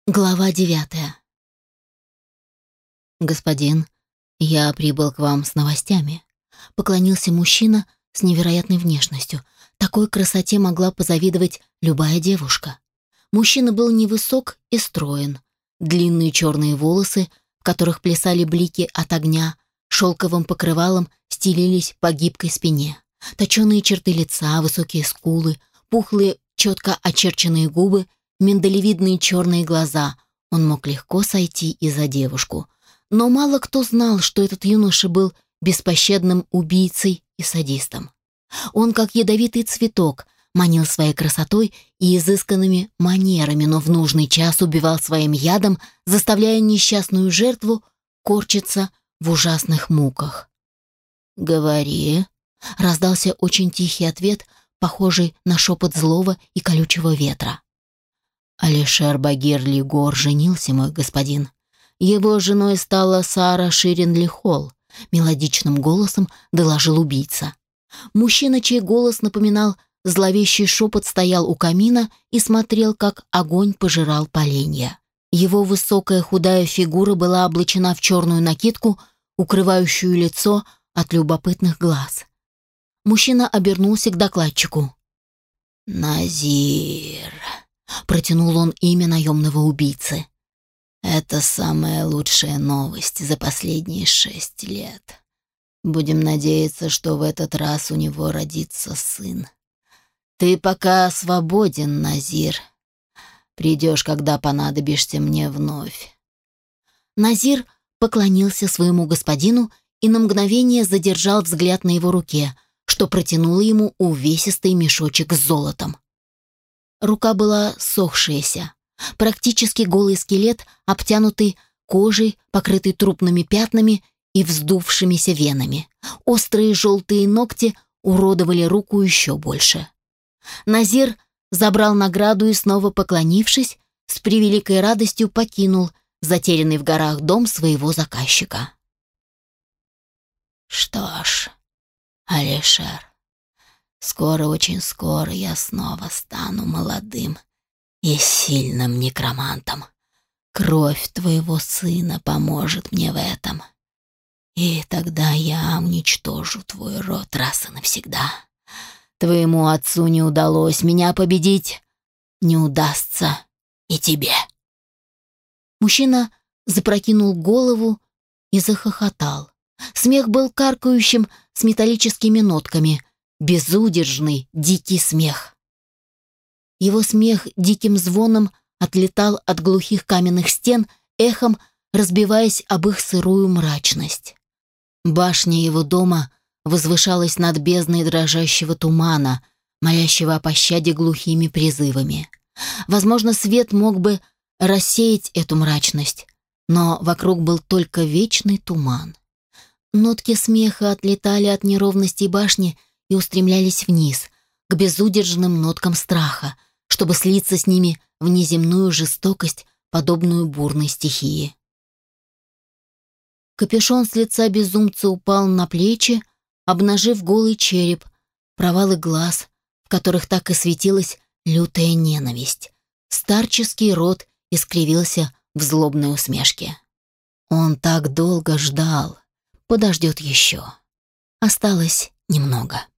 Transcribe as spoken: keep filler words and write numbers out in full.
Глава девятая. «Господин, я прибыл к вам с новостями», — поклонился мужчина с невероятной внешностью. Такой красоте могла позавидовать любая девушка. Мужчина был невысок и строен. Длинные черные волосы, в которых плясали блики от огня, шелковым покрывалом стелились по гибкой спине. Точеные черты лица, высокие скулы, пухлые, четко очерченные губы, миндалевидные черные глаза. Он мог легко сойти и за девушку. Но мало кто знал, что этот юноша был беспощадным убийцей и садистом. Он, как ядовитый цветок, манил своей красотой и изысканными манерами, но в нужный час убивал своим ядом, заставляя несчастную жертву корчиться в ужасных муках. «Говори», — раздался очень тихий ответ, похожий на шепот злого и колючего ветра. «Алишер Багир-Лигор женился, мой господин. Его женой стала Сара Ширин-Лихол», — мелодичным голосом доложил убийца. Мужчина, чей голос напоминал зловещий шепот, стоял у камина и смотрел, как огонь пожирал поленья. Его высокая худая фигура была облачена в черную накидку, укрывающую лицо от любопытных глаз. Мужчина обернулся к докладчику. «Назир», — протянул он имя наемного убийцы. «Это самая лучшая новость за последние шесть лет. Будем надеяться, что в этот раз у него родится сын. Ты пока свободен, Назир. Придешь, когда понадобишься мне вновь». Назир поклонился своему господину и на мгновение задержал взгляд на его руке, что протянуло ему увесистый мешочек с золотом. Рука была сохшаяся, практически голый скелет, обтянутый кожей, покрытый трупными пятнами и вздувшимися венами. Острые желтые ногти уродовали руку еще больше. Назир забрал награду и, снова поклонившись, с превеликой радостью покинул затерянный в горах дом своего заказчика. «Что ж, Алишер, скоро, очень скоро я снова стану молодым и сильным некромантом. Кровь твоего сына поможет мне в этом. И тогда я уничтожу твой род раз и навсегда. Твоему отцу не удалось меня победить, не удастся и тебе». Мужчина запрокинул голову и захохотал. Смех был каркающим с металлическими нотками, безудержный, дикий смех. Его смех диким звоном отлетал от глухих каменных стен, эхом разбиваясь об их сырую мрачность. Башня его дома возвышалась над бездной дрожащего тумана, молящего о пощаде глухими призывами. Возможно, свет мог бы рассеять эту мрачность, но вокруг был только вечный туман. Нотки смеха отлетали от неровностей башни и устремлялись вниз, к безудержным ноткам страха, чтобы слиться с ними в неземную жестокость, подобную бурной стихии. Капюшон с лица безумца упал на плечи, обнажив голый череп, провалы глаз, в которых так и светилась лютая ненависть. Старческий рот искривился в злобной усмешке. Он так долго ждал, подождет еще. Осталось немного.